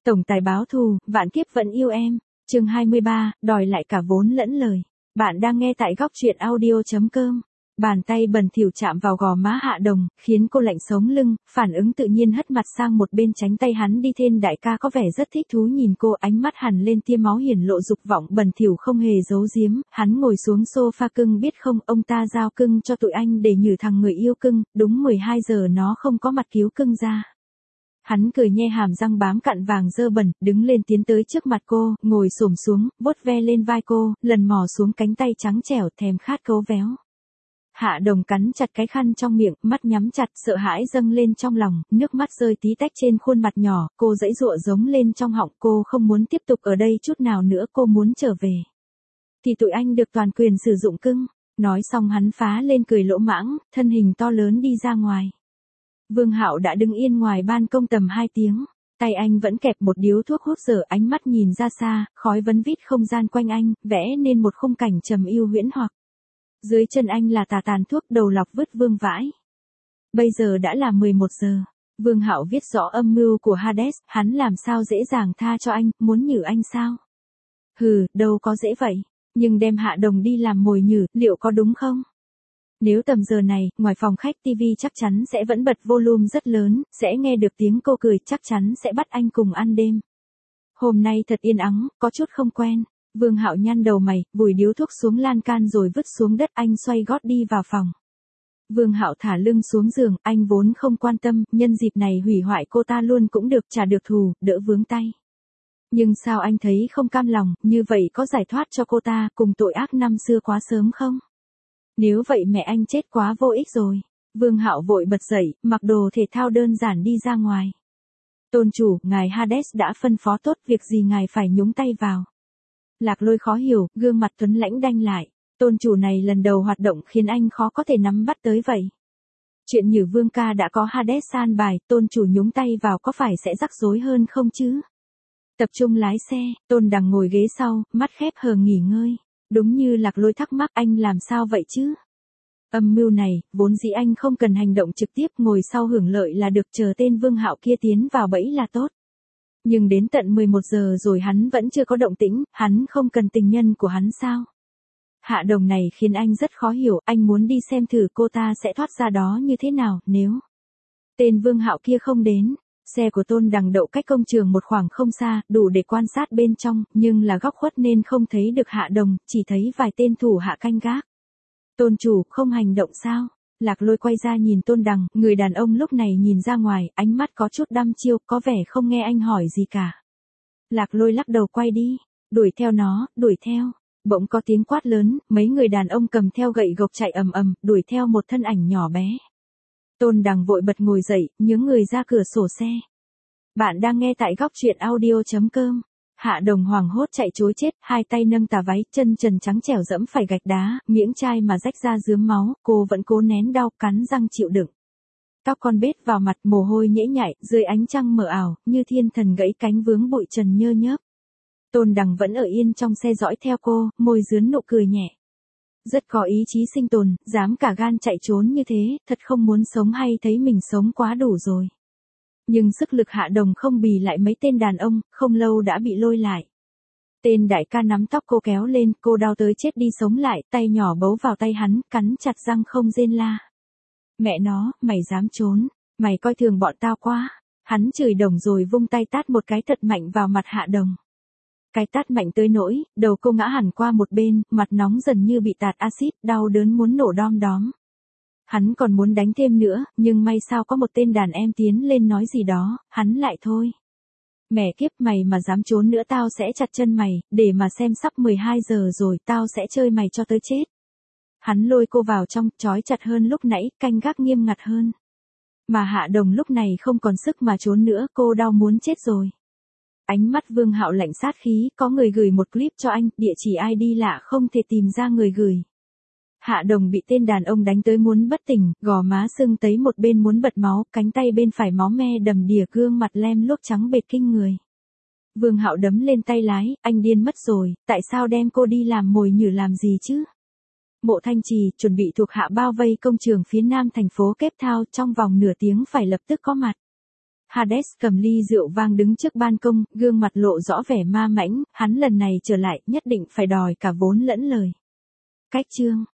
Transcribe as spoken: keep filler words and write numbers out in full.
Tổng tài báo thù, vạn kiếp vẫn yêu em. Chương hai mươi ba, đòi lại cả vốn lẫn lời. Bạn đang nghe tại góc truyện audio chấm com. Bàn tay bẩn thỉu chạm vào gò má Hạ Đồng, khiến cô lạnh sống lưng, phản ứng tự nhiên hất mặt sang một bên tránh tay hắn đi. Tên đại ca có vẻ rất thích thú nhìn cô, ánh mắt hằn lên tia máu hiển lộ dục vọng bẩn thỉu không hề giấu giếm. Hắn ngồi xuống sofa. Cưng biết không, ông ta giao cưng cho tụi anh để nhử thằng người yêu cưng, đúng mười hai giờ nó không có mặt cứu cưng ra. Hắn cười nhe hàm răng bám cặn vàng dơ bẩn, đứng lên tiến tới trước mặt cô, ngồi xổm xuống, vuốt ve lên vai cô, lần mò xuống cánh tay trắng trẻo thèm khát cấu véo. Hạ Đồng cắn chặt cái khăn trong miệng, mắt nhắm chặt, sợ hãi dâng lên trong lòng, nước mắt rơi tí tách trên khuôn mặt nhỏ, cô giãy giụa giống lên trong họng. Cô không muốn tiếp tục ở đây chút nào nữa, cô muốn trở về. Thì tụi anh được toàn quyền sử dụng cưng. Nói xong hắn phá lên cười lỗ mãng, thân hình to lớn đi ra ngoài. Vương Hạo đã đứng yên ngoài ban công tầm hai tiếng, tay anh vẫn kẹp một điếu thuốc hút dở, ánh mắt nhìn ra xa, khói vấn vít không gian quanh anh, vẽ nên một khung cảnh trầm yêu huyễn hoặc. Dưới chân anh là tà tàn thuốc đầu lọc vứt vương vãi. Bây giờ đã là mười một giờ, Vương Hạo viết rõ âm mưu của Hades, hắn làm sao dễ dàng tha cho anh, muốn nhử anh sao? Hừ, đâu có dễ vậy, nhưng đem Hạ Đồng đi làm mồi nhử, liệu có đúng không? Nếu tầm giờ này, ngoài phòng khách tivi chắc chắn sẽ vẫn bật volume rất lớn, sẽ nghe được tiếng cô cười, chắc chắn sẽ bắt anh cùng ăn đêm. Hôm nay thật yên ắng, có chút không quen. Vương Hạo nhăn đầu mày, vùi điếu thuốc xuống lan can rồi vứt xuống đất. Anh xoay gót đi vào phòng. Vương Hạo thả lưng xuống giường, anh vốn không quan tâm, nhân dịp này hủy hoại cô ta luôn cũng được, trả được thù, đỡ vướng tay. Nhưng sao anh thấy không cam lòng, như vậy có giải thoát cho cô ta, cùng tội ác năm xưa quá sớm không? Nếu vậy mẹ anh chết quá vô ích rồi. Vương Hạo vội bật dậy, mặc đồ thể thao đơn giản đi ra ngoài. Tôn chủ, ngài Hades đã phân phó tốt, việc gì ngài phải nhúng tay vào? Lạc Lôi khó hiểu, gương mặt tuấn lãnh đanh lại. Tôn chủ này lần đầu hoạt động khiến anh khó có thể nắm bắt tới vậy. Chuyện nhử Vương ca đã có Hades san bài, tôn chủ nhúng tay vào có phải sẽ rắc rối hơn không chứ? Tập trung lái xe, Tôn Đằng ngồi ghế sau, mắt khép hờ nghỉ ngơi. Đúng như Lạc Lôi thắc mắc, anh làm sao vậy chứ? Âm mưu này, vốn dĩ anh không cần hành động trực tiếp, ngồi sau hưởng lợi là được, chờ tên Vương Hạo kia tiến vào bẫy là tốt. Nhưng đến tận mười một giờ rồi hắn vẫn chưa có động tĩnh, hắn không cần tình nhân của hắn sao? Hạ Đồng này khiến anh rất khó hiểu, anh muốn đi xem thử cô ta sẽ thoát ra đó như thế nào, nếu tên Vương Hạo kia không đến. Xe của Tôn Đằng đậu cách công trường một khoảng không xa, đủ để quan sát bên trong, nhưng là góc khuất nên không thấy được Hạ Đồng, chỉ thấy vài tên thủ hạ canh gác. Tôn chủ, không hành động sao? Lạc Lôi quay ra nhìn Tôn Đằng, người đàn ông lúc này nhìn ra ngoài, ánh mắt có chút đăm chiêu, có vẻ không nghe anh hỏi gì cả. Lạc Lôi lắc đầu quay đi, đuổi theo nó, đuổi theo. Bỗng có tiếng quát lớn, mấy người đàn ông cầm theo gậy gộc chạy ầm ầm, đuổi theo một thân ảnh nhỏ bé. Tôn Đằng vội bật ngồi dậy, nhướng người ra cửa sổ xe. Bạn đang nghe tại góc truyện audio chấm com. Hạ Đồng hoảng hốt chạy trối chết, hai tay nâng tà váy, chân trần trắng trẻo dẫm phải gạch đá, miếng chai mà rách ra rướm máu, cô vẫn cố nén đau, cắn răng chịu đựng. Tóc con bết vào mặt, mồ hôi nhễ nhại, dưới ánh trăng mờ ảo, như thiên thần gãy cánh vướng bụi trần nhơ nhớp. Tôn Đằng vẫn ở yên trong xe dõi theo cô, môi dướn nụ cười nhẹ. Rất có ý chí sinh tồn, dám cả gan chạy trốn như thế, thật không muốn sống hay thấy mình sống quá đủ rồi. Nhưng sức lực Hạ Đồng không bì lại mấy tên đàn ông, không lâu đã bị lôi lại. Tên đại ca nắm tóc cô kéo lên, cô đau tới chết đi sống lại, tay nhỏ bấu vào tay hắn, cắn chặt răng không rên la. Mẹ nó, mày dám trốn, mày coi thường bọn tao quá. Hắn chửi Đồng rồi vung tay tát một cái thật mạnh vào mặt Hạ Đồng. Cái tát mạnh tới nỗi, đầu cô ngã hẳn qua một bên, mặt nóng dần như bị tạt axit, đau đớn muốn nổ đom đóm. Hắn còn muốn đánh thêm nữa, nhưng may sao có một tên đàn em tiến lên nói gì đó, hắn lại thôi. Mẹ kiếp, mày mà dám trốn nữa tao sẽ chặt chân mày, để mà xem, sắp mười hai giờ rồi, tao sẽ chơi mày cho tới chết. Hắn lôi cô vào trong, trói chặt hơn lúc nãy, canh gác nghiêm ngặt hơn. Mà Hạ Đồng lúc này không còn sức mà trốn nữa, cô đau muốn chết rồi. Ánh mắt Vương Hạo lạnh sát khí, có người gửi một clip cho anh, địa chỉ i đê lạ không thể tìm ra người gửi. Hạ Đồng bị tên đàn ông đánh tới muốn bất tỉnh, gò má sưng tấy một bên muốn bật máu, cánh tay bên phải máu me đầm đìa, gương mặt lem lốp trắng bệt kinh người. Vương Hạo đấm lên tay lái, anh điên mất rồi, tại sao đem cô đi làm mồi nhử làm gì chứ? Mộ Thanh Trì, chuẩn bị thuộc hạ bao vây công trường phía nam thành phố Cape Town, trong vòng nửa tiếng phải lập tức có mặt. Hades cầm ly rượu vang đứng trước ban công, gương mặt lộ rõ vẻ ma mãnh, hắn lần này trở lại, nhất định phải đòi cả vốn lẫn lời. Cách chương